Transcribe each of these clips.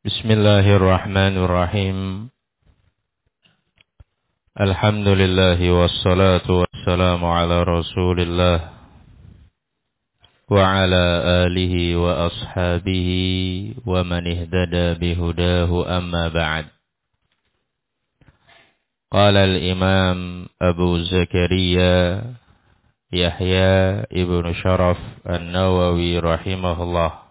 Bismillahirrahmanirrahim. Alhamdulillahi wassalatu wassalamu ala Rasulillah wa ala alihi wa ashabihi wa man ihtada bihudahu amma ba'd. Qala al-Imam Abu Zakaria Yahya ibnu Sharaf An-Nawawi rahimahullah.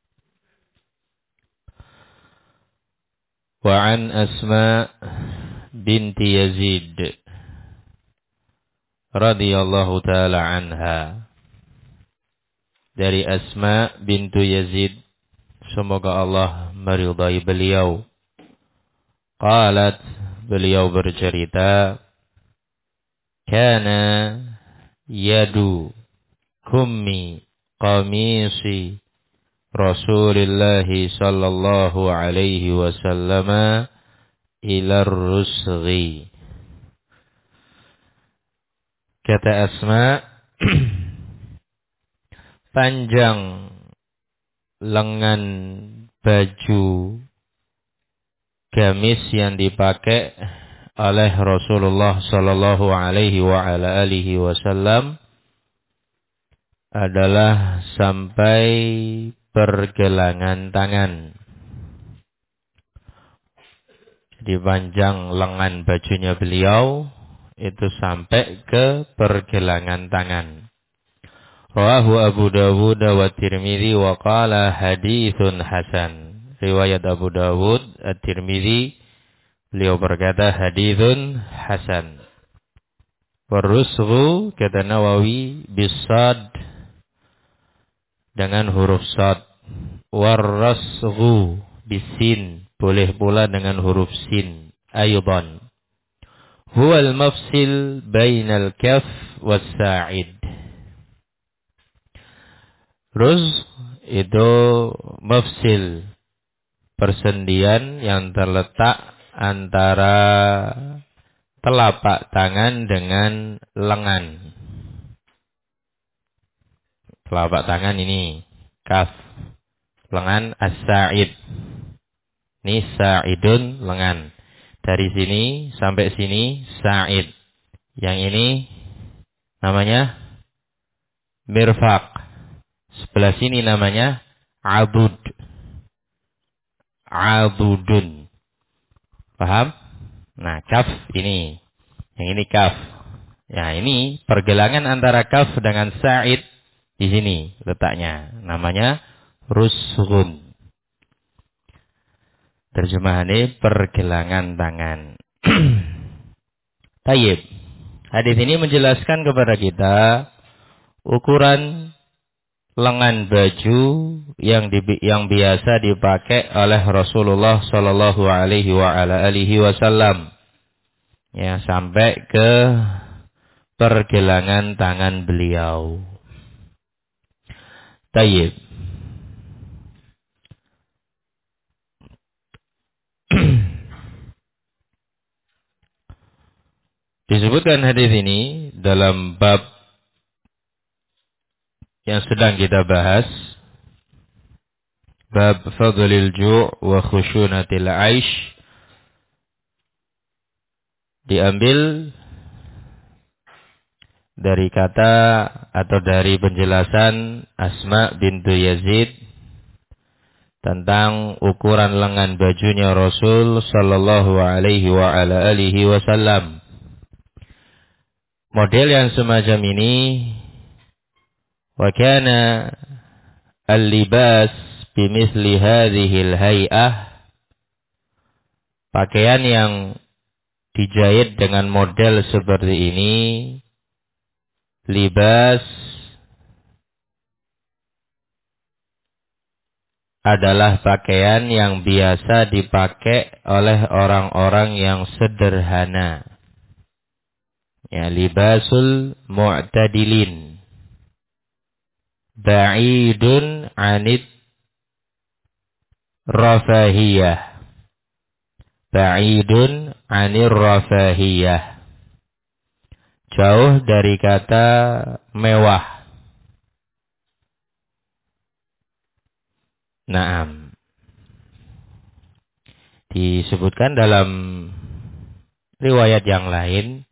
Wa an Asma binti Yazid radhiyallahu ta'ala anha, dari Asma bintu Yazid, semoga Allah meridai beliau. Qalat, beliau bercerita, kana yadu kummi qamisi Rasulullah sallallahu alaihi wasallam ila rusghi. Kata Asma, panjang lengan baju gamis yang dipakai oleh Rasulullah sallallahu alaihi wa ala alihi wasallam adalah sampai pergelangan tangan. Jadi panjang lengan bajunya beliau itu sampai ke pergelangan tangan. Rawahu Abu Dawud wa Tirmidzi wa qala haditsun hasan. Riwayat Abu Dawud, At-Tirmidzi, beliau berkata haditsun hasan. Warusghu, kata Nawawi, bisad, dengan huruf sad. Warrasghu bisin, boleh pula dengan huruf sin. Aydan huwal mafsil bainal kaf was sa'id. Ruz itu mafsil, persendian yang terletak antara telapak tangan dengan lengan. Telapak tangan ini kaf, lengan as-sa'id. Ini sa'idun, lengan. Dari sini sampai sini sa'id. Yang ini namanya mirfaq. Sebelah sini namanya abud. Abudun. Paham? Nah, kaf ini. Yang ini kaf. Ya, ini pergelangan antara kaf dengan sa'id di sini letaknya. Namanya rusghun. Terjemahannya pergelangan tangan. Tayyib. Hadis ini menjelaskan kepada kita ukuran lengan baju yang biasa dipakai oleh Rasulullah sallallahu alaihi wa ala alihi wasallam. Ya, sampai ke pergelangan tangan beliau. Tayyib. Disebutkan hadis ini dalam bab yang sedang kita bahas, bab fadlil ju' wa khushunatil aish, diambil dari kata atau dari penjelasan Asma bintu Yazid tentang ukuran lengan bajunya Rasul sallallahu alaihi wa ala alihi wasallam. Model yang semacam ini, wa kana al-libas bimithli hadhil hay'ah, pakaian yang dijahit dengan model seperti ini, libas adalah pakaian yang biasa dipakai oleh orang-orang yang sederhana. Ya, libasul mu'tadilin, ba'idun anid rafahiyah. Ba'idun anir rafahiyah, jauh dari kata mewah. Naam. Disebutkan dalam riwayat yang lain,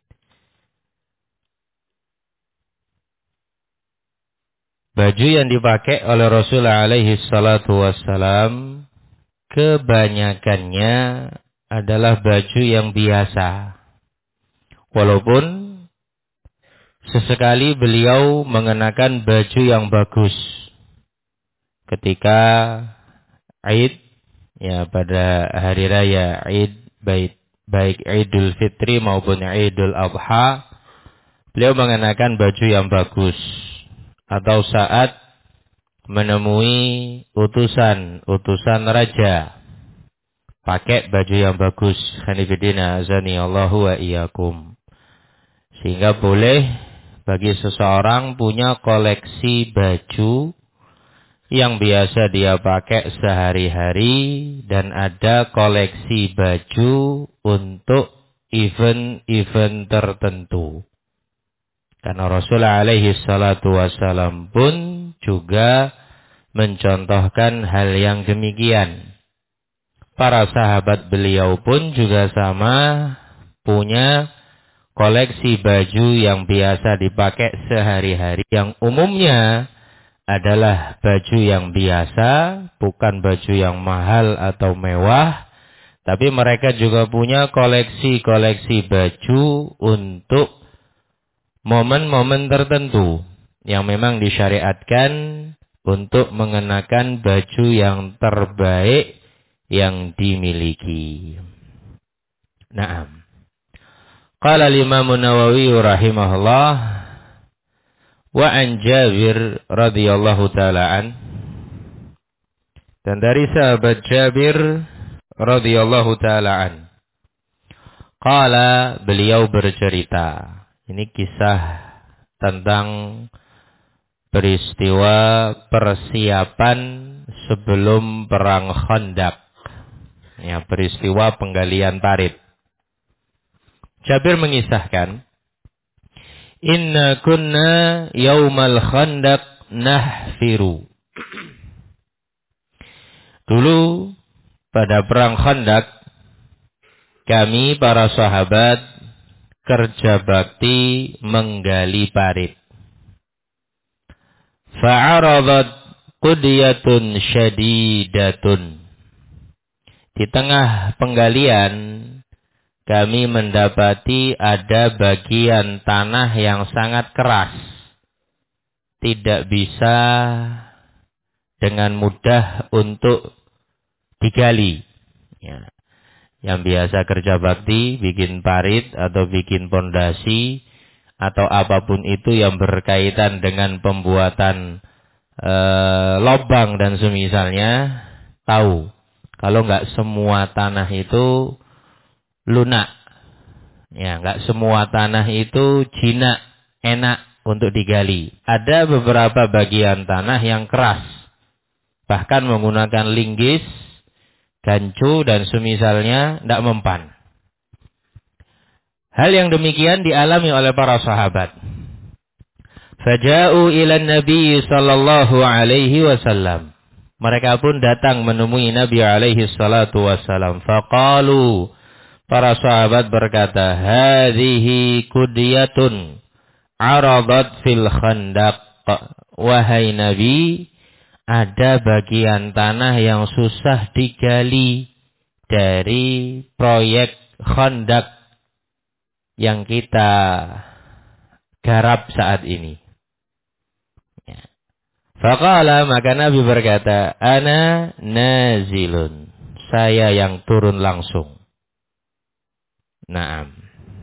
baju yang dipakai oleh Rasulullah alaihi salatu wassalam kebanyakannya adalah baju yang biasa. Walaupun sesekali beliau mengenakan baju yang bagus ketika Aid, ya pada hari raya Aid, baik Idul Fitri maupun Idul Adha, beliau mengenakan baju yang bagus. Atau saat menemui utusan raja, pakai baju yang bagus. Khanifidina azani Allahu wa iyyakum. Sehingga boleh bagi seseorang punya koleksi baju yang biasa dia pakai sehari-hari, dan ada koleksi baju untuk event-event tertentu. Karena Rasulullah alaihi salatu wassalam pun juga mencontohkan hal yang demikian. Para sahabat beliau pun juga sama, punya koleksi baju yang biasa dipakai sehari-hari, yang umumnya adalah baju yang biasa, bukan baju yang mahal atau mewah. Tapi mereka juga punya koleksi-koleksi baju untuk momen-momen tertentu yang memang disyariatkan untuk mengenakan baju yang terbaik yang dimiliki. Naam. Qala al-Imam Nawawi rahimahullah, wa an Jabir radhiyallahu ta'ala an, dan dari sahabat Jabir radhiyallahu ta'ala an, qala, beliau bercerita. Ini kisah tentang peristiwa persiapan sebelum perang Khandaq. Ya, peristiwa penggalian parit. Jabir mengisahkan, inna kunna yaumal Khandaq nahfiru. Dulu pada perang Khandaq, kami para sahabat kerja bakti menggali parit. Fa'aradat qudiyatun syadidatun. Di tengah penggalian, kami mendapati ada bagian tanah yang sangat keras. Tidak bisa dengan mudah untuk digali. Ya. Yang biasa kerja bakti, bikin parit atau bikin pondasi, atau apapun itu yang berkaitan dengan pembuatan lobang dan semisalnya, tahu kalau nggak semua tanah itu lunak, ya, nggak semua tanah itu jinak, enak untuk digali. Ada beberapa bagian tanah yang keras, bahkan menggunakan linggis, gancu dan semisalnya tidak mempan. Hal yang demikian dialami oleh para sahabat. Faja'u ila Nabi sallallahu alaihi wasallam. Mereka pun datang menemui Nabi alaihi salatu wasallam. Faqalu, para sahabat berkata, hadhihi kudiyatun aradat fil Khandaq. Wahai Nabi, ada bagian tanah yang susah digali dari proyek Khandaq yang kita garap saat ini. Ya. Faqala, maka Nabi berkata, ana nazilun, saya yang turun langsung. Naam.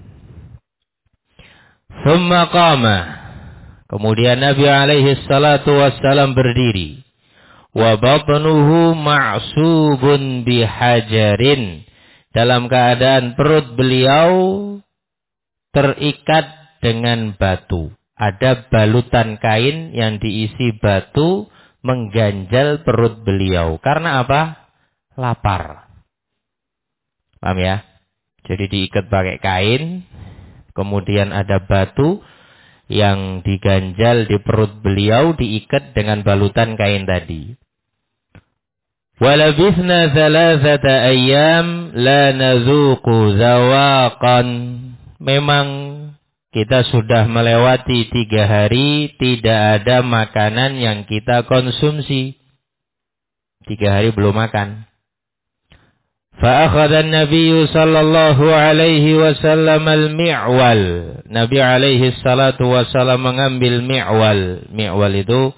Thumma qama, kemudian Nabi alaihi salatu wassalam berdiri. Wa batnuhu ma'subun bihajarin, dalam keadaan perut beliau terikat dengan batu. Ada balutan kain yang diisi batu mengganjal perut beliau. Karena apa? Lapar. Paham ya? Jadi diikat pakai kain, kemudian ada batu yang diganjal di perut beliau, diikat dengan balutan kain tadi. Walabithna thalathata ayyam la nadzuqu zawaqan. Memang kita sudah melewati 3 hari, tidak ada makanan yang kita konsumsi. 3 hari belum makan. Fa'akhadha an-nabiyyu sallallahu alaihi wasallam al-mi'wal. Nabi alaihi salatu wasallam mengambil mi'wal. Mi'wal itu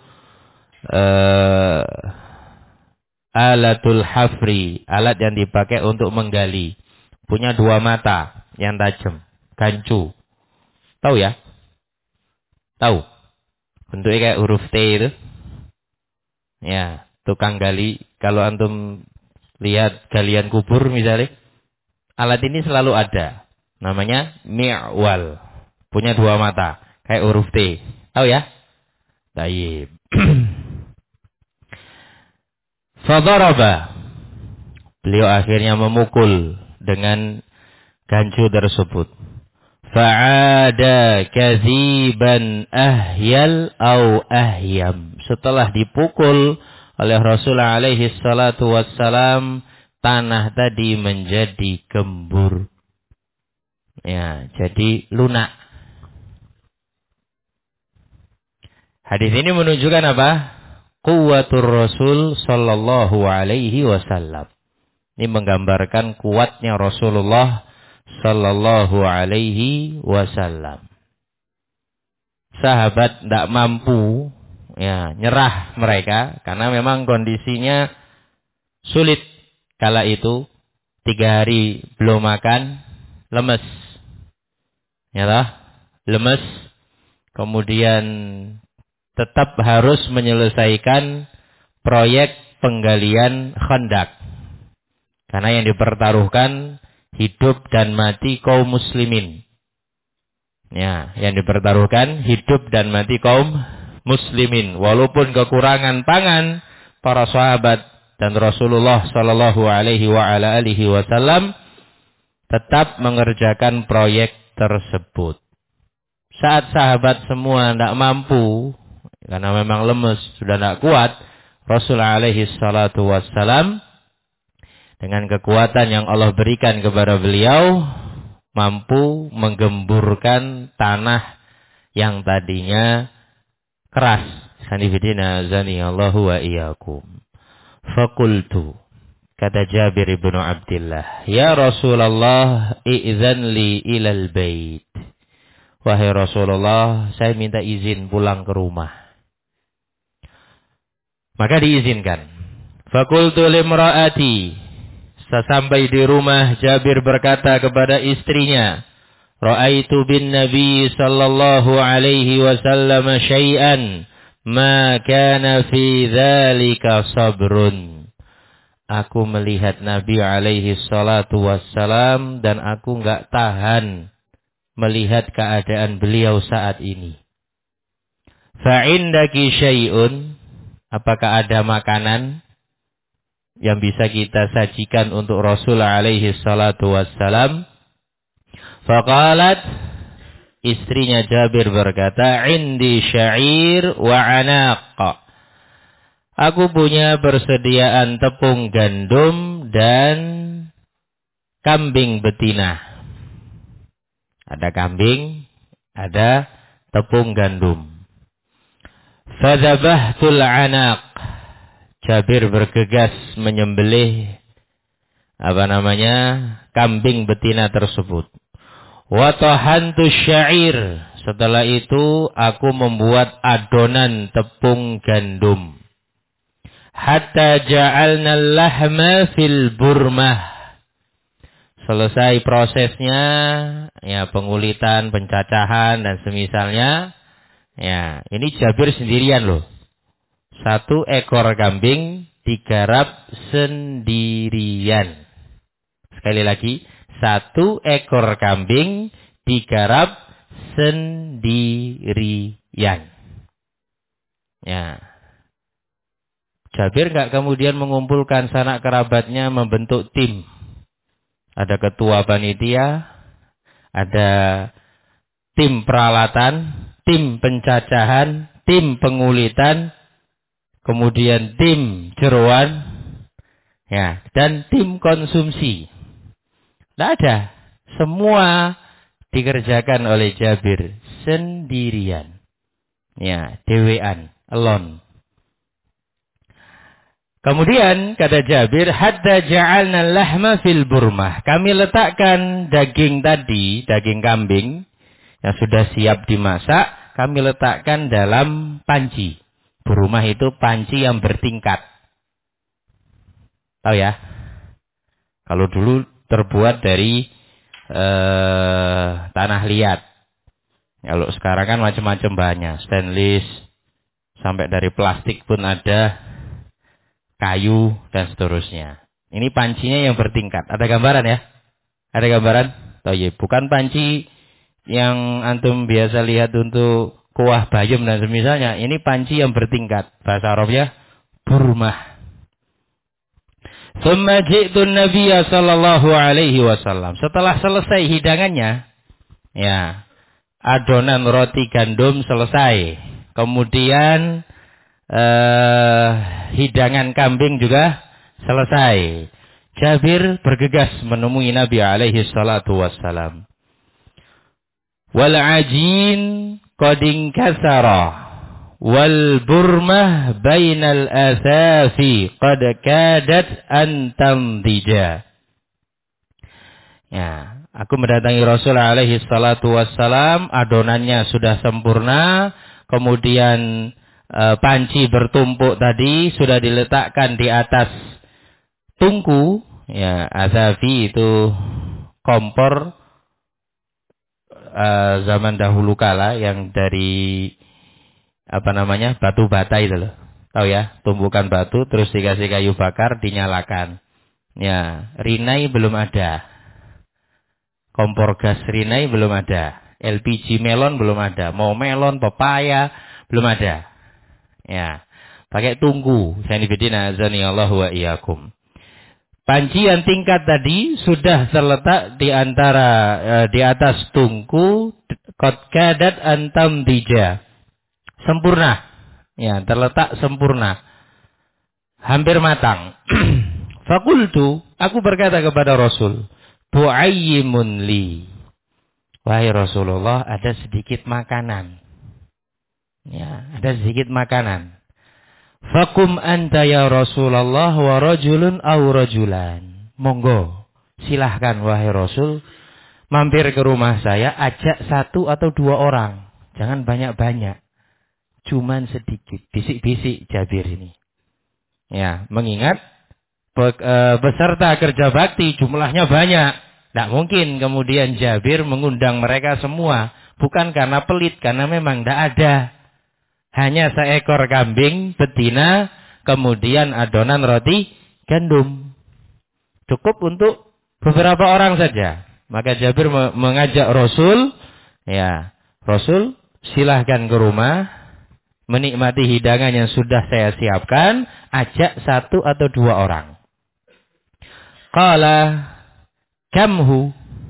alatul hafri, alat yang dipakai untuk menggali. Punya 2 mata yang tajam, gancu. Tahu ya? Tahu. Bentuknya kayak huruf T itu. Ya, tukang gali. Kalau antum lihat galian kubur misalnya, alat ini selalu ada. Namanya mi'wal. Punya 2 mata, kayak huruf T. Tahu ya? Baik. Fadaraba. Beliau akhirnya memukul dengan gancu tersebut. Fa'ada kaziban ahyal au ahyam. Setelah dipukul oleh Rasulullah alaihi salatu wassalam, tanah tadi menjadi gembur. Ya, jadi lunak. Hadis ini menunjukkan apa? Quwwatur Rasul sallallahu alaihi wasallam. Ini menggambarkan kuatnya Rasulullah sallallahu alaihi wasallam. Sahabat tidak mampu, ya, nyerah mereka karena memang kondisinya sulit kala itu. 3 hari belum makan, lemes. Ya toh? Lemes. Kemudian tetap harus menyelesaikan proyek penggalian Khandaq. Karena yang dipertaruhkan hidup dan mati kaum muslimin. Ya, yang dipertaruhkan hidup dan mati kaum muslimin. Walaupun kekurangan pangan, para sahabat dan Rasulullah sallallahu alaihi wa ala alihi wasallam tetap mengerjakan proyek tersebut. Saat sahabat semua tidak mampu, karena memang lemes, sudah tidak kuat, Rasulullah alaihi salatu wassalam dengan kekuatan yang Allah berikan kepada beliau, mampu menggemburkan tanah yang tadinya keras. Sanifidina zani Allahu wa iyyakum. Fakultu, kata Jabir ibnu Abdullah, ya Rasulullah, i'zan li ilal bait. Wahai Rasulullah, saya minta izin pulang ke rumah. Maka diizinkan. Fakultu limra'ati. Sesampai di rumah, Jabir berkata kepada istrinya, Ra'aitu bin Nabi sallallahu alaihi wasallam syai'an ma kana fi dzalika sabrun. Aku melihat Nabi alaihi salatu wassalam dan aku enggak tahan melihat keadaan beliau saat ini. Fa'indaki syai'un, apakah ada makanan yang bisa kita sajikan untuk Rasul alaihi salatu wassalam? Faqalat, istrinya Jabir berkata, indi sya'ir wa anaq. Aku punya persediaan tepung gandum dan kambing betina. Ada kambing, ada tepung gandum. Fadzabahtul anaq. Jabir bergegas menyembelih kambing betina tersebut. Wa tahantu sya'ir. Setelah itu aku membuat adonan tepung gandum. Hatta ja'alna lahma fil burmah. Selesai prosesnya, ya, pengulitan, pencacahan dan semisalnya. Ya, ini Jabir sendirian loh. 1 ekor kambing digarap sendirian. Sekali lagi, 1 ekor kambing digarap sendirian. Ya. Jabir enggak kemudian mengumpulkan sanak kerabatnya membentuk tim. Ada ketua panitia, ada tim peralatan, tim pencacahan, tim pengulitan, kemudian tim jeroan, Ya, dan tim konsumsi. Tidak ada. Semua dikerjakan oleh Jabir sendirian. Ya, dewean, alone. Kemudian kata Jabir, hatta ja'alna lahma fil burmah. Kami letakkan daging tadi, daging kambing yang sudah siap dimasak, kami letakkan dalam panci. Burmah itu panci yang bertingkat. Tahu ya? Kalau dulu terbuat dari tanah liat. Kalau sekarang kan macam-macam bahannya. Stainless, sampai dari plastik pun ada, kayu, dan seterusnya. Ini pancinya yang bertingkat. Ada gambaran ya? Ada gambaran? Oh iya, bukan panci yang antum biasa lihat untuk kuah bayam dan semisalnya. Ini panci yang bertingkat. Bahasa Arabnya, burmah. Tsumma ji'tu Nabiya sallallahu alaihi wasallam. Setelah selesai hidangannya, ya, adonan roti gandum selesai. Kemudian hidangan kambing juga selesai. Jabir bergegas menemui Nabi alaihi salatu wassalam. Wal ajin qad inkasara. Wal burmah bainal asafi qad kadat an tamdija. Ya, aku mendatangi Rasul alaihi salatu wassalam, adonannya sudah sempurna, kemudian panci bertumpuk tadi sudah diletakkan di atas tungku, ya, asafi itu kompor zaman dahulu kala yang dari batu bata itu loh. Tahu ya, tumbukan batu terus dikasih kayu bakar dinyalakan. Ya, Rinnai belum ada. Kompor gas Rinnai belum ada. LPG melon belum ada. Mau melon, pepaya belum ada. Ya, pakai tungku. Sanibidina azani Allah wa iyyakum. Panci yang tingkat tadi sudah terletak di antara di atas tungku, qad kadat antam dija. Sempurna. Ya, terletak sempurna. Hampir matang. Fakultu, aku berkata kepada Rasul, bu'ayyimun li. Wahai Rasulullah, ada sedikit makanan. Ya, ada sedikit makanan. Fakum anta ya Rasulullah wa rajulun aw rajulan. Monggo, silahkan wahai Rasul, mampir ke rumah saya, ajak 1 atau 2 orang. Jangan banyak-banyak. Cuman sedikit, bisik-bisik Jabir ini. Ya, mengingat peserta kerja bakti jumlahnya banyak. Tidak mungkin kemudian Jabir mengundang mereka semua. Bukan karena pelit, karena memang tidak ada. Hanya seekor kambing betina, kemudian adonan roti gandum. Cukup untuk beberapa orang saja. Maka Jabir mengajak Rasul, ya, Rasul silahkan ke rumah, menikmati hidangan yang sudah saya siapkan, ajak 1 atau 2 orang. Qala kamhu.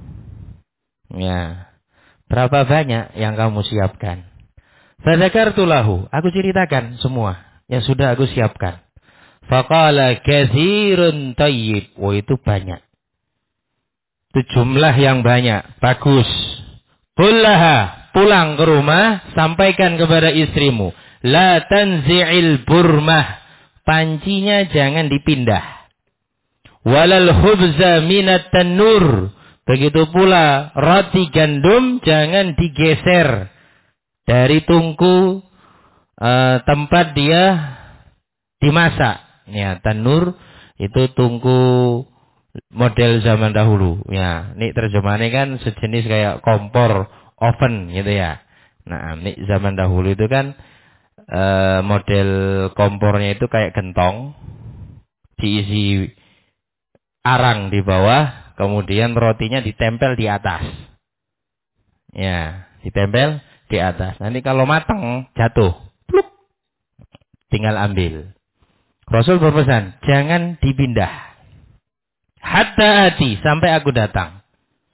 Ya, berapa banyak yang kamu siapkan? Fadzakartu lahu, aku ceritakan semua yang sudah aku siapkan. Faqala katsirun thayyib. Oh, itu banyak. Itu jumlah yang banyak, bagus. Kullaha, pulang ke rumah, sampaikan kepada istrimu. La tanzi'il burmah. Pancinya jangan dipindah. Walal hubza minat tanur. Begitu pula roti gandum jangan digeser dari tungku tempat dia dimasak. Ya, tanur itu tungku model zaman dahulu. Ya, ini terjemahannya kan sejenis kayak kompor, oven gitu ya. Nah, ini zaman dahulu itu kan model kompornya itu kayak gentong, diisi arang di bawah, kemudian rotinya ditempel di atas. Ya, ditempel di atas. Nanti kalau matang jatuh, pluk, tinggal ambil. Rasul berpesan, jangan dipindah. Hatta ati, sampai aku datang.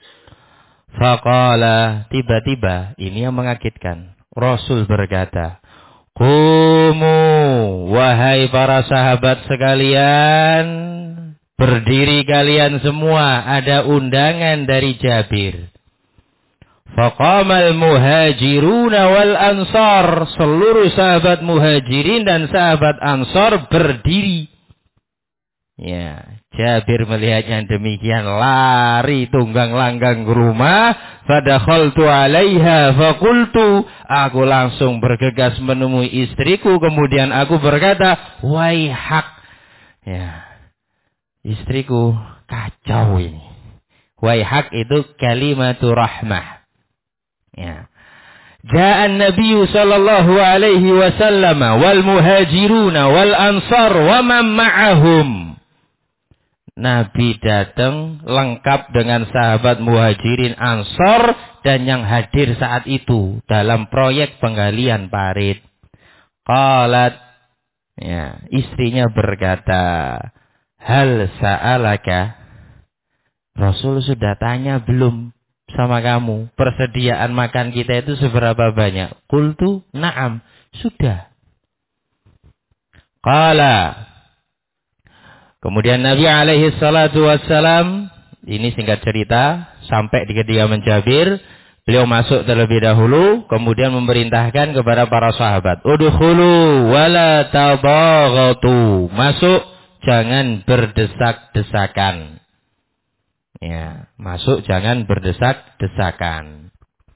Faqala, tiba-tiba, ini yang mengagetkan. Rasul berkata, Qumu, wahai para sahabat sekalian, Berdiri kalian semua, ada undangan dari Jabir. Faqamal muhajiruna wal ansar. Seluruh sahabat muhajirin dan sahabat ansar berdiri. Ya, Jabir melihatnya demikian, lari tunggang langgang ke rumah. Fadakhaltu alaiha faqultu. Aku langsung bergegas menemui istriku. Kemudian aku berkata, waihak. Ya, istriku, kacau ini. Waihak itu kalimatu rahmah. Ya. Ja'an Nabi sallallahu alaihi wasallam wal muhajiruna wal ansar wa man ma'ahum. Nabi datang lengkap dengan sahabat muhajirin ansar dan yang hadir saat itu dalam proyek penggalian parit. Qalat, ya, istrinya berkata, hal sa'alaka? Rasul sudah tanya belum sama kamu, persediaan makan kita itu seberapa banyak? Qultu na'am, sudah. Qala, kemudian Nabi alaihi salatu wassalam, ini singkat cerita, sampai di kediaman Jabir, beliau masuk terlebih dahulu, kemudian memerintahkan kepada para sahabat, udkhulu wala tabaghatu, masuk, jangan berdesak-desakan. Ya, masuk jangan berdesak-desakan.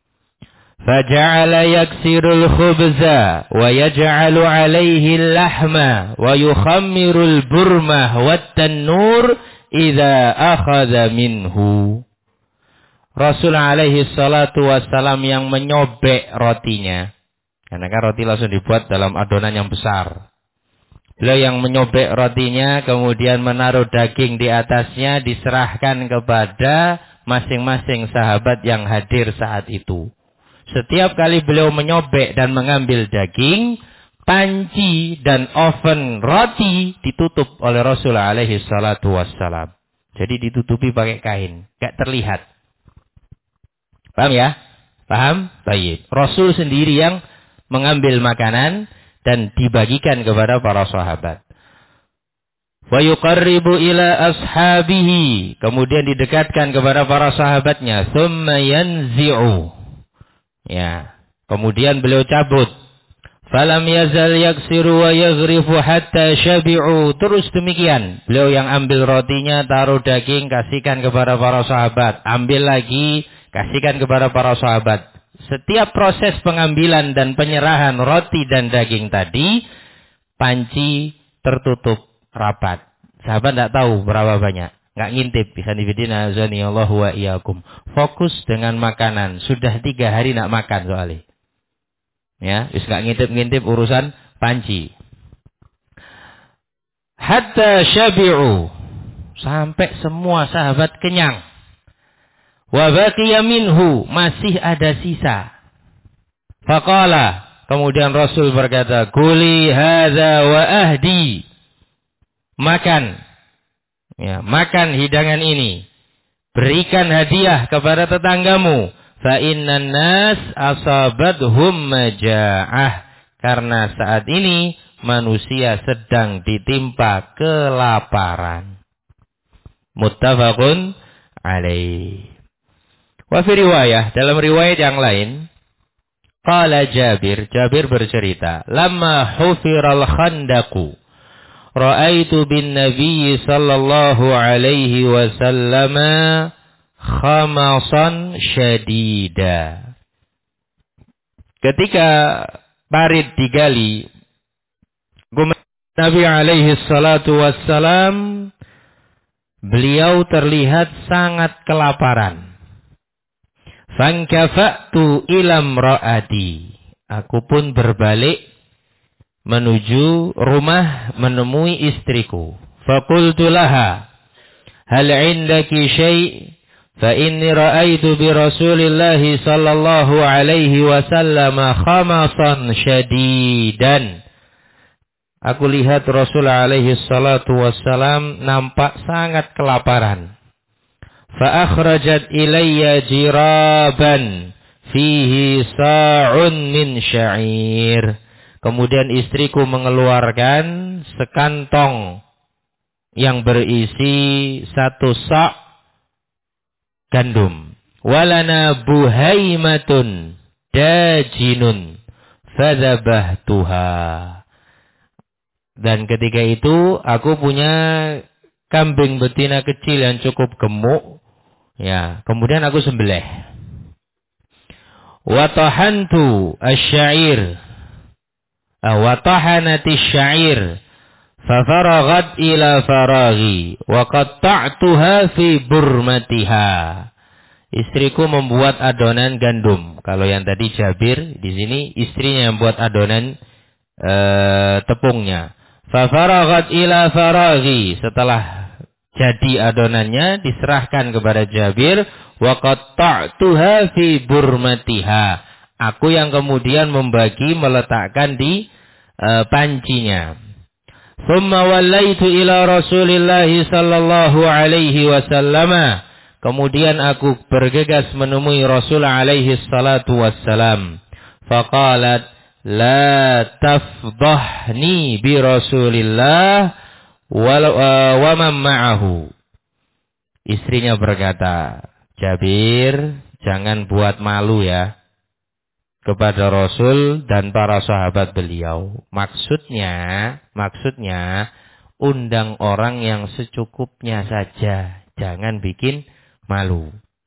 Faja'ala yaksirul khubza wa yaj'alu 'alaihi al-lahma wa yukhammiru al-burmah wat-tannur idza akhadha minhu. Rasul alaihi salatu wassalam yang menyobek rotinya. Karena kan roti langsung dibuat dalam adonan yang besar. Beliau yang menyobek rotinya, kemudian menaruh daging di atasnya, diserahkan kepada masing-masing sahabat yang hadir saat itu. Setiap kali beliau menyobek dan mengambil daging, panci dan oven roti ditutup oleh Rasulullah alaihi salatu wassalam. Jadi ditutupi pakai kain, gak terlihat. Paham ya? Paham? Baik. Rasul sendiri yang mengambil makanan dan dibagikan kepada para sahabat. Wa yuqarribu ila ashabihi, kemudian didekatkan kepada para sahabatnya. Tsumma yanzi'u, ya, kemudian beliau cabut. Falam yazal yaksiru wa yaghrifu hatta syabi'u, terus demikian. Beliau yang ambil rotinya, taruh daging, kasihkan kepada para sahabat. Ambil lagi, kasihkan kepada para sahabat. Setiap proses pengambilan dan penyerahan roti dan daging tadi, panci tertutup rapat. Sahabat tidak tahu berapa banyak. Nggak ngintip. Bihanifidina azani Allahu wa iyyakum. Fokus dengan makanan. Sudah 3 hari nak makan soalnya. Ya, wis nggak ngintip-ngintip urusan panci. Hatta syabi'u, sampai semua sahabat kenyang. Wa baqiya minhu, masih ada sisa. Faqala, kemudian Rasul berkata, kuli hadza wa ahdi. Makan. Ya, makan hidangan ini. Berikan hadiah kepada tetanggamu. Fa innan nas asabathum maja'ah. Karena saat ini manusia sedang ditimpa kelaparan. Muttafaqun alaih. Wa fi riwayah, dalam riwayat yang lain, qala Jabir, Jabir bercerita, lamma hufiral khandaqu, ra'aitu bin Nabi sallallahu alaihi wasallam khamasan syadida. Ketika parit digali, Nabi alaihi salatu wassalam, beliau terlihat sangat kelaparan. Fankafa'tu ilam ra'ati. Aku pun berbalik menuju rumah menemui istriku. Faqultu laha, hal indaki syai'? Fa inni ra'aitu bi Rasulillahi sallallahu alaihi wasallam khamasan syadidan. Aku lihat Rasulullah alaihi salatu wassalam nampak sangat kelaparan. Fa akhrajat ilayya jiraban fihi sa'un min sya'ir. Kemudian istriku mengeluarkan sekantong yang berisi 1 sa' gandum. Walana buhaimatun dajinun fadzabahtuha. Dan ketika itu aku punya kambing betina kecil yang cukup gemuk. Ya, kemudian aku sembelih. Wa tahantu asy-sya'ir. Wa tahanati asy-sya'ir. Fa faraghat ila faraghi wa qatta'tuha fi burmatiha. Istriku membuat adonan gandum. Kalau yang tadi Jabir, di sini istrinya yang buat adonan tepungnya. Fa faraghat ila faraghi. Setelah jadi adonannya diserahkan kepada Jabir. Wa qatta'tuha fi burmatiha. Aku yang kemudian membagi, meletakkan di pancinya. Thumma wallaitu ila Rasulillah sallallahu alaihi wasallam. Kemudian aku bergegas menemui Rasul alaihi salatu wassalam. Faqalat la tafdhahni bi Rasulillah wa man ma'ahu. Istrinya berkata, Jabir, jangan buat malu ya kepada Rasul dan para sahabat beliau. Maksudnya undang orang yang secukupnya saja, jangan bikin malu.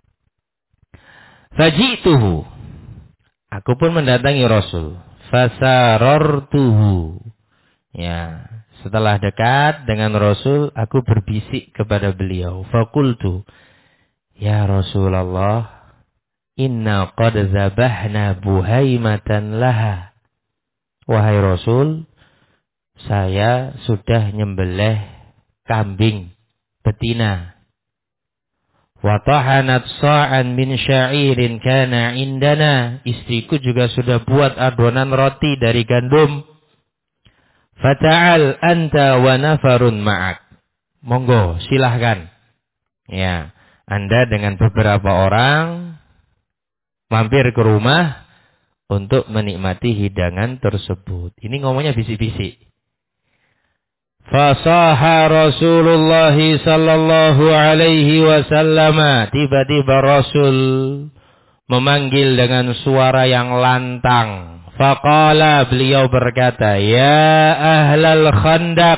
Faji'tuhu, aku pun mendatangi Rasul. Fasarartuhu, ya, setelah dekat dengan Rasul, aku berbisik kepada beliau. Fakultu, ya Rasulullah, inna qad zabahna buhaimatan laha. Wahai Rasul, saya sudah nyembelih kambing betina. Wa tahanat sa'an min sya'irin kana indana. Istriku juga sudah buat adonan roti dari gandum. Fata'al anta wa nafarun ma'ak. Monggo, silahkan. Ya, Anda dengan beberapa orang mampir ke rumah untuk menikmati hidangan tersebut. Ini ngomongnya bisik-bisik. Fasaha Rasulullah sallallahu alaihi wasallam. Tiba-tiba Rasul memanggil dengan suara yang lantang. Faqala, beliau berkata, ya ahlal khandaq,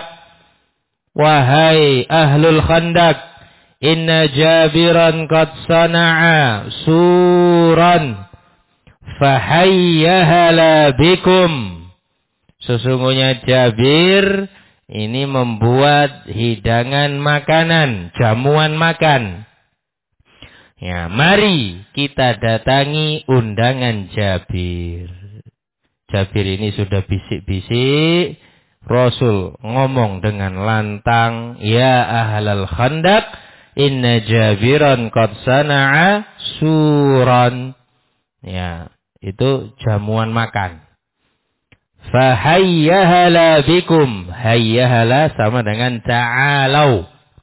wahai ahlul khandaq, inna Jabiran qad sana'a suran fahayyahala bikum. Sesungguhnya Jabir ini membuat hidangan makanan, jamuan makan. Ya, mari kita datangi undangan Jabir. Jabir ini sudah bisik-bisik. Rasul ngomong dengan lantang, ya ahlal khandaq, inna Jabiran qad sana'a suran. Ya, itu jamuan makan. Fahayyahala bikum. Hayyahala sama dengan ta'alau.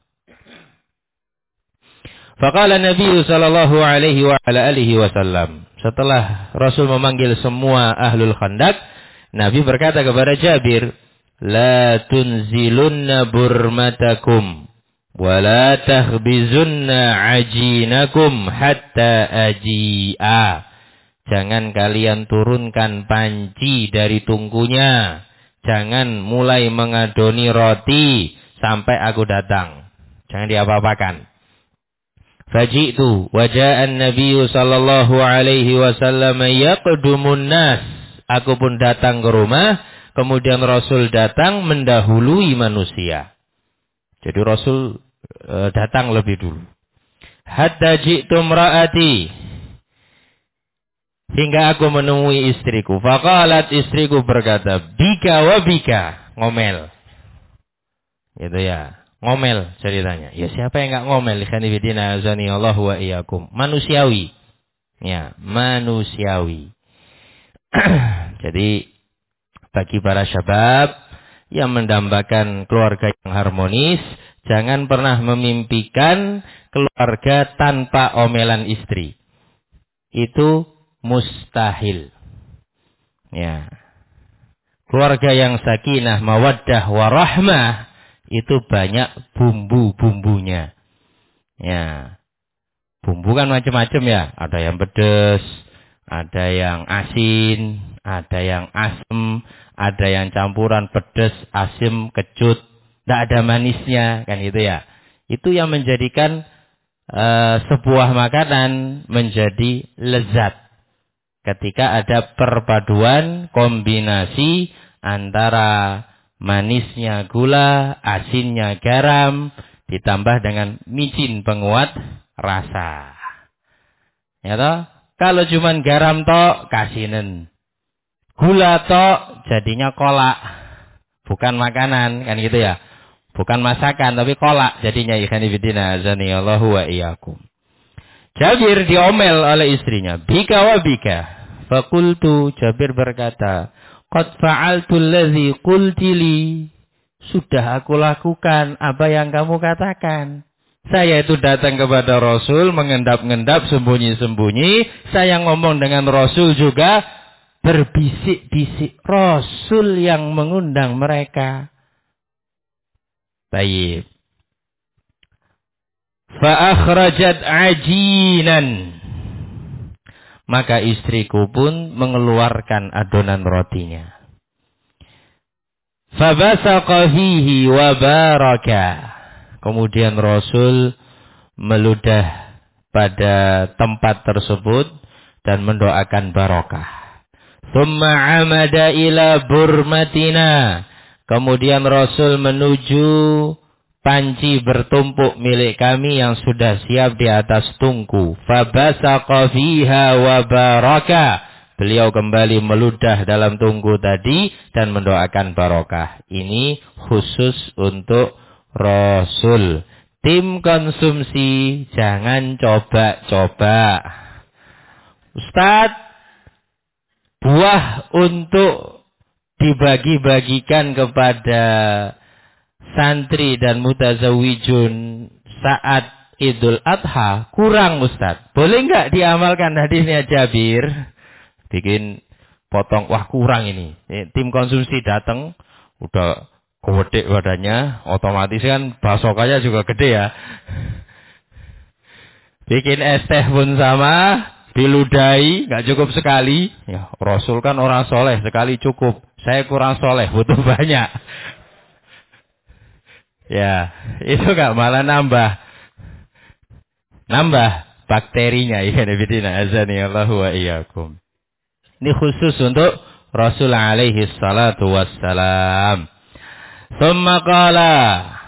Faqala Nabi sallallahu alaihi wa ala alihi wasallam. Setelah Rasul memanggil semua ahlul khandaq, Nabi berkata kepada Jabir, la tunzilunna burmatakum wa la takhbizunna ajinakum hatta aji'a. Jangan kalian turunkan panci dari tungkunya. Jangan mulai mengadoni roti sampai aku datang. Jangan diapa-apakan. Faji'tu wa ja'an nabiyyu sallallahu alaihi wasallam yaqdumun nas. Aku pun datang ke rumah, kemudian Rasul datang mendahului manusia. Jadi Rasul datang lebih dulu. Hatta ji'tu imra'ati, hingga aku menemui istriku. Faqalat, istriku berkata, bika wa bika, ngomel. Gitu ya. Ngomel ceritanya. Ya, siapa yang enggak ngomel? Ikhwanifidina azani Allah wa iyyakum. Manusiawi. Ya, manusiawi. Jadi bagi para syabab yang mendambakan keluarga yang harmonis, jangan pernah memimpikan keluarga tanpa omelan istri. Itu mustahil. Ya. Keluarga yang sakinah, mawaddah, warahmah, itu banyak bumbu-bumbunya. Ya, bumbu kan macam-macam ya. Ada yang pedas, ada yang asin, ada yang asam, ada yang campuran pedas, asin, kecut. Tidak ada manisnya, kan gitu ya. Itu yang menjadikan sebuah makanan menjadi lezat. Ketika ada perpaduan kombinasi antara manisnya gula, asinnya garam, ditambah dengan micin penguat rasa. Ya toh? Kalau cuman garam tok kasinen. Gula tok jadinya kolak. Bukan makanan, kan gitu ya. Bukan masakan tapi kolak jadinya ikhwan fillah azani Allahu wa iyyakum. Jabir diomel oleh istrinya. Bika wa bika. Fakultu, Jabir berkata, qad fa'altu allazi qultili. Sudah aku lakukan apa yang kamu katakan. Saya itu datang kepada Rasul, mengendap-endap, sembunyi-sembunyi. Saya ngomong dengan Rasul juga, berbisik-bisik. Rasul yang mengundang mereka. Baik. Fa'akhrajat ajinan. Maka istriku pun mengeluarkan adonan rotinya. Fabasaqa fihi wa baraka. Kemudian Rasul meludah pada tempat tersebut dan mendoakan barokah. Thumma amada ila burmatina. Kemudian Rasul menuju panci bertumpuk milik kami yang sudah siap di atas tungku. Fabasaqa fiha wa baraka. Beliau kembali meludah dalam tungku tadi dan mendoakan barokah. Ini khusus untuk Rasul. Tim konsumsi jangan coba-coba. Ustadz, buah untuk dibagi-bagikan kepada santri dan mutazawijun saat Idul Adha kurang Ustaz. Boleh enggak diamalkan hadisnya Jabir? Bikin potong, wah kurang ini. Tim konsumsi datang, udah gede badannya, otomatis kan basokannya juga gede ya. Bikin es teh pun sama, diludahi, enggak cukup sekali. Ya, Rasul kan orang soleh, sekali cukup. Saya kurang soleh, butuh banyak. Ya, itu enggak malah nambah bakterinya. Ya, nabidina azani Allahu wa iyyakum. Ini khusus untuk Rasul alaihi salatu wassalam. Thumma qala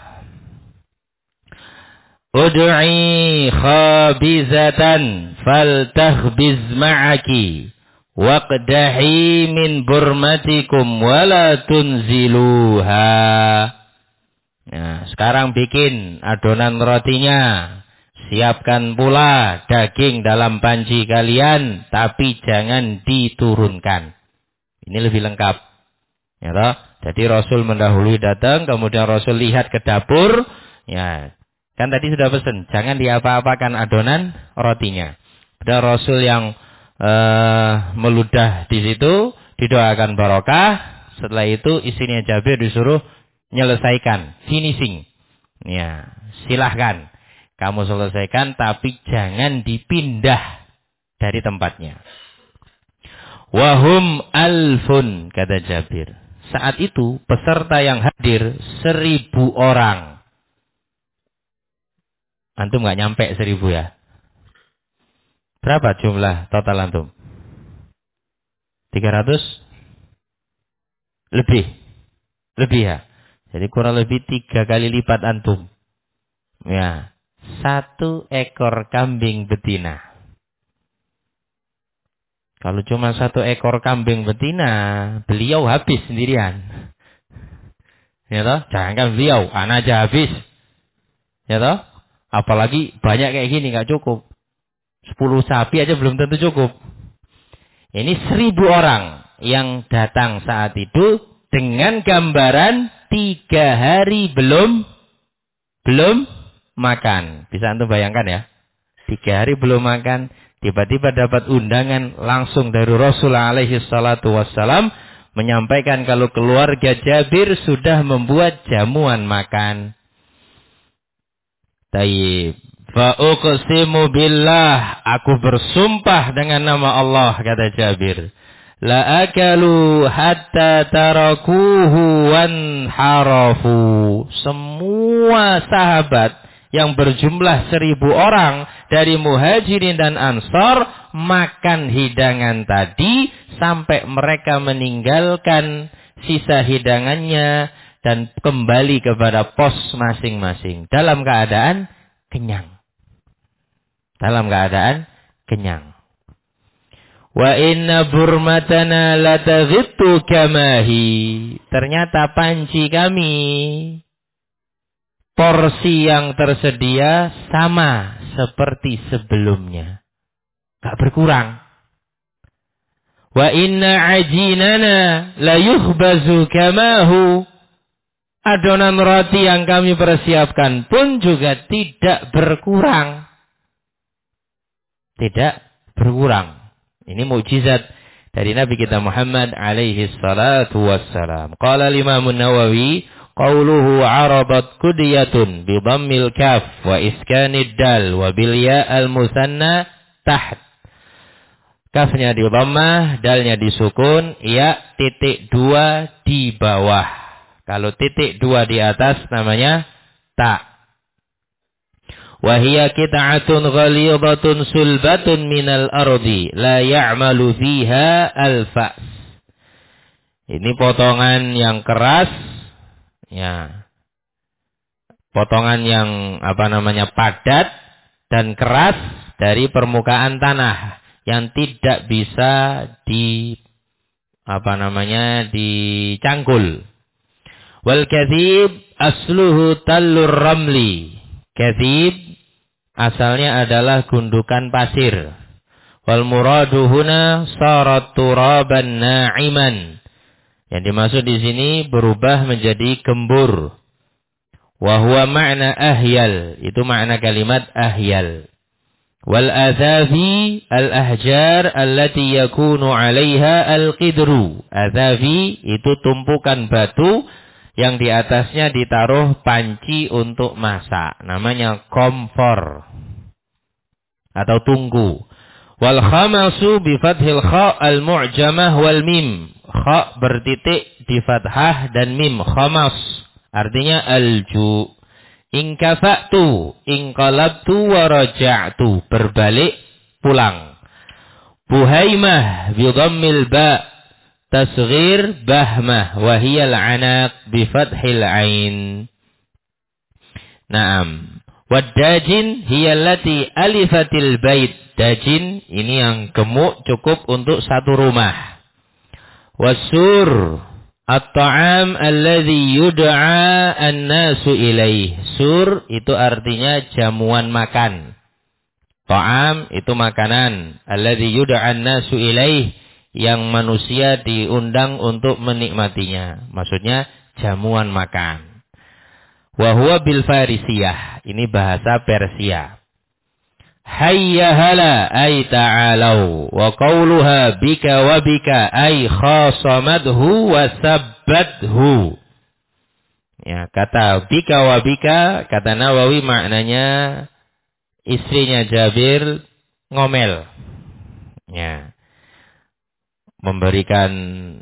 ud'i khabizatan faltakhbiz ma'aki waqdahi min burmatikum wala tunziluha. Nah, sekarang bikin adonan rotinya. Siapkan pula daging dalam panci kalian, tapi jangan diturunkan. Ini lebih lengkap. Ya toh? Jadi Rasul mendahului datang, kemudian Rasul lihat ke dapur. Ya, kan tadi sudah pesan, jangan diapa-apakan adonan rotinya. Ada Rasul yang meludah di situ, didoakan barokah. Setelah itu istrinya Jabir disuruh menyelesaikan, finishing. Ya, silahkan. Kamu selesaikan, tapi jangan dipindah dari tempatnya. Wahum alfun, kata Jabir. Saat itu peserta yang hadir 1.000 orang. Antum nggak nyampe 1.000 ya? Berapa jumlah total antum? 300? Lebih ya. Jadi kurang lebih 3 kali lipat antum. Ya. 1 ekor kambing betina. Kalau cuma 1 ekor kambing betina, beliau habis sendirian. Ya toh? Jangankan beliau, anak aja habis. Ya toh? Apalagi banyak kayak gini nggak cukup. 10 sapi aja belum tentu cukup. Ini 1.000 orang yang datang saat itu dengan gambaran 3 hari belum makan. Bisa antum bayangkan ya. 3 hari belum makan, tiba-tiba dapat undangan langsung dari Rasulullah alaihi salatu wassalam menyampaikan kalau keluarga Jabir sudah membuat jamuan makan. Tayyib. Fa uqsimu billah, aku bersumpah dengan nama Allah, kata Jabir. La akalu hatta tarakuhu wan harafu. Semua sahabat yang berjumlah 1.000 orang dari Muhajirin dan Ansar makan hidangan tadi sampai mereka meninggalkan sisa hidangannya dan kembali kepada pos masing-masing dalam keadaan kenyang. Dalam keadaan kenyang. Wa inna burmatana latazittu kamahi. Ternyata panci kami, porsi yang tersedia sama seperti sebelumnya. Gak berkurang. Wa inna ajinana layuhbazu kamahu. Adonan roti yang kami persiapkan pun juga tidak berkurang. Tidak berkurang. Ini mukjizat dari Nabi kita Muhammad alaihi salatu wassalam. Qala Imam Nawawi, qauluhu arabat kudiyatun bi dhammil kaf wa iskanid dal wa bil ya al musanna taht. Kafnya di dhammah, dalnya disukun, ya titik 2 di bawah. Kalau titik 2 di atas namanya ta. Wahia kita'atun ghalidatun sulbatun minal ardi la ya'malu fiha al-fa's. Ini potongan yang keras, ya. Potongan yang padat dan keras dari permukaan tanah yang tidak bisa dicangkul. Wal kathib asluhu tallur ramli. Kathib asalnya adalah gundukan pasir. Wal muradu huna sarat turaban na'iman. Yang dimaksud di sini berubah menjadi gembur. Wa huwa ma'na ahyal. Itu makna kalimat ahyal. Wal adhafi al-ahjar allati yakunu 'alaiha al-qidru. Adhafi itu tumpukan batu yang di atasnya ditaruh panci untuk masak. Namanya kompor atau tungku. Wal khamasu bi fathil kha al mu'jamah wal mim. Kha bertitik di fathah dan mim. Khamas artinya alju. In kafa'tu, in qalabtu wa raja'tu. Berbalik, pulang. Buhaimah bi dhammil ba. Tasghir bahmah wahiyal anaq bi fathil ain. Naam. Wadajin hiyallati alifatil bait. Dajin ini yang gemuk cukup untuk satu rumah. Wasur at-ta'am alladhi yud'a an-nasu ilaih. Sur itu artinya jamuan makan. Ta'am itu makanan. Alladhi yud'a an-nasu ilaih, yang manusia diundang untuk menikmatinya. Maksudnya jamuan makan. Wa huwa bil farisiyah. Ini bahasa Persia. Hayya hala ay ta'alau. Wa qawluha bika wa bika ay khasamadhu wa sabbathu. Ya, kata bika wa bika, kata Nawawi maknanya istrinya Jabir ngomel. Ya. Memberikan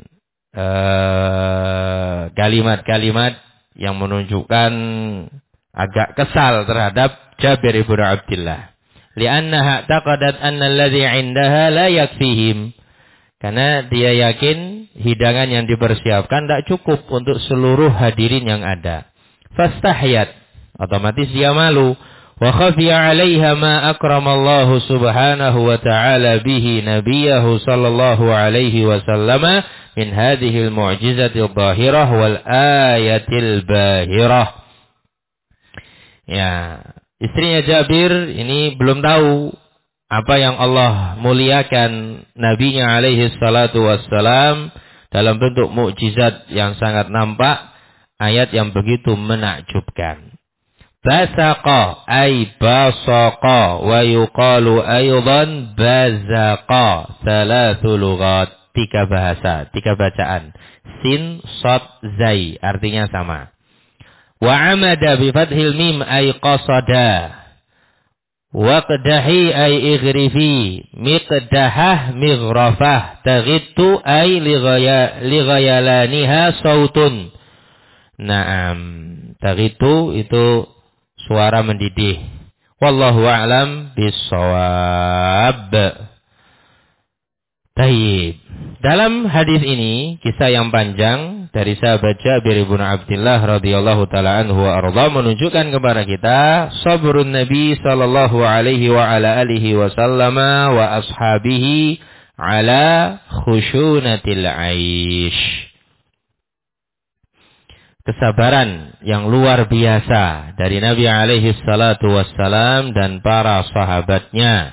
kalimat-kalimat yang menunjukkan agak kesal terhadap Jabir ibn Abdullah. Li'annaha taqadat anna alladhi 'indaha la yakfihim. Karena dia yakin hidangan yang dipersiapkan tidak cukup untuk seluruh hadirin yang ada. Fastahyat, otomatis dia malu. Wa khafiya 'alaiha ma akramallahu subhanahu wa ta'ala bihi nabiyahu sallallahu alaihi wasallam min hadhihi al-mu'jizati al-zahirah wal ayatil bahirah. Ya, istrinya Jabir ini belum tahu apa yang Allah muliakan nabinya alaihi salatu wassalam dalam bentuk mukjizat yang sangat nampak, ayat yang begitu menakjubkan. Basaqa ay basaqa wa yuqalu aydan bazaqa, thalathu lughat. tiga bahasa, tiga bacaan. Sin, sod, zai, artinya sama. Wa amada bi fathil mim ay qasada. Waqdahi ay ighrifi, miqdahah mighrafah, taghittu ay lighayalaniha sautun. Naam, taghittu itu suara mendidih. Wallahu a'lam bissawab. Taib. Dalam hadis ini, kisah yang panjang dari sahabat Jabir bin Abdullah radhiyallahu taala anhu wa arda menunjukkan kepada kita sabrun Nabi sallallahu alaihi wa ala alihi wasallama wa ashabihi ala khushunatil aish. Kesabaran yang luar biasa dari Nabi alaihi salatu wassalam dan para sahabatnya.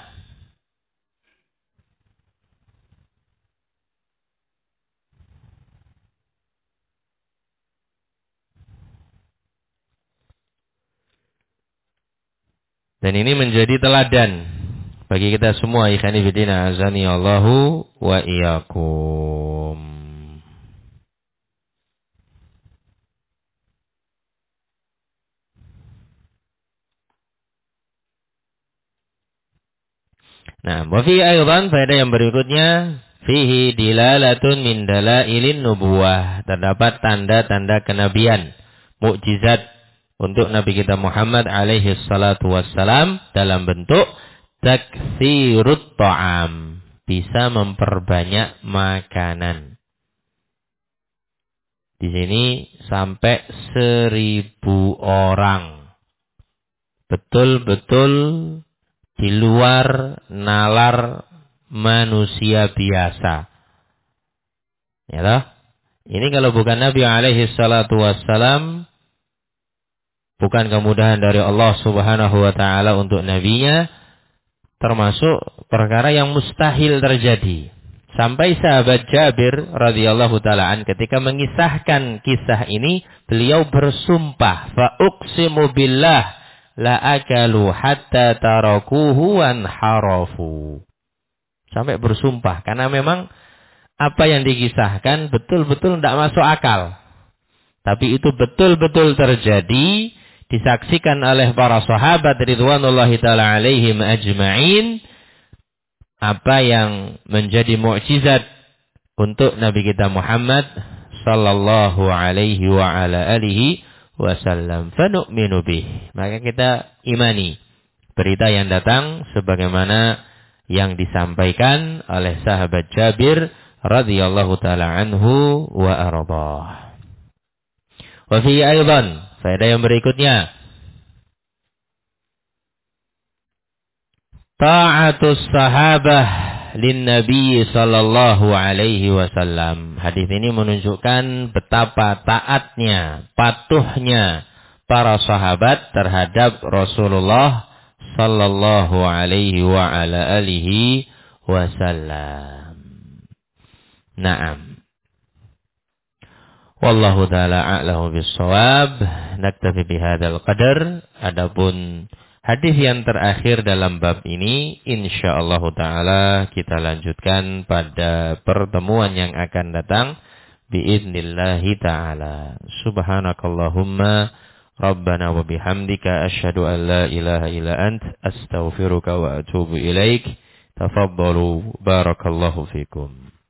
Dan ini menjadi teladan bagi kita semua, ikhwani fillah, azani Allahu wa iyyakum. Nah, wa fi aidan faedah yang berikutnya, fihi dilalatun min dalailin nubuwah, terdapat tanda-tanda kenabian, mukjizat untuk Nabi kita Muhammad alaihi salatu wassalam dalam bentuk taksirut ta'am, bisa memperbanyak makanan. Di sini sampai 1000 orang. Betul-betul di luar nalar manusia biasa. Ya toh? Ini kalau bukan Nabi alaihi salatu wassalam, bukan kemudahan dari Allah Subhanahu wa taala untuk nabinya, termasuk perkara yang mustahil terjadi. Sampai sahabat Jabir radhiyallahu taala an ketika mengisahkan kisah ini, beliau bersumpah, fa uqsimu billah la akalu hatta tarakuhu wan harafu. Sampai bersumpah karena memang apa yang dikisahkan betul-betul tidak masuk akal. Tapi itu betul-betul terjadi, disaksikan oleh para sahabat ridwanullahi taala alaihim ajma'in, apa yang menjadi mukjizat untuk Nabi kita Muhammad sallallahu alaihi wa ala alihi wasallam. Fa nu'minu bih. Maka kita imani berita yang datang sebagaimana yang disampaikan oleh sahabat Jabir radhiyallahu taala anhu wa ardhah. Wa fi aidan, faedah yang berikutnya, ta'atus sahabah lin Nabi sallallahu alaihi wasallam. Hadis ini menunjukkan betapa taatnya, patuhnya para sahabat terhadap Rasulullah sallallahu alaihi wa ala alihi wasallam. Naam. Wallahu ta'ala a'lahu bis-shawab. Naktafi bihadzal qadar. Adapun hadis yang terakhir dalam bab ini, insyaallah taala kita lanjutkan pada pertemuan yang akan datang biiznillah taala. Subhanakallahumma rabbana wa bihamdika asyhadu an la ilaha illa ant astaghfiruka wa atubu ilaik. Tafaddalu barakallahu fikum.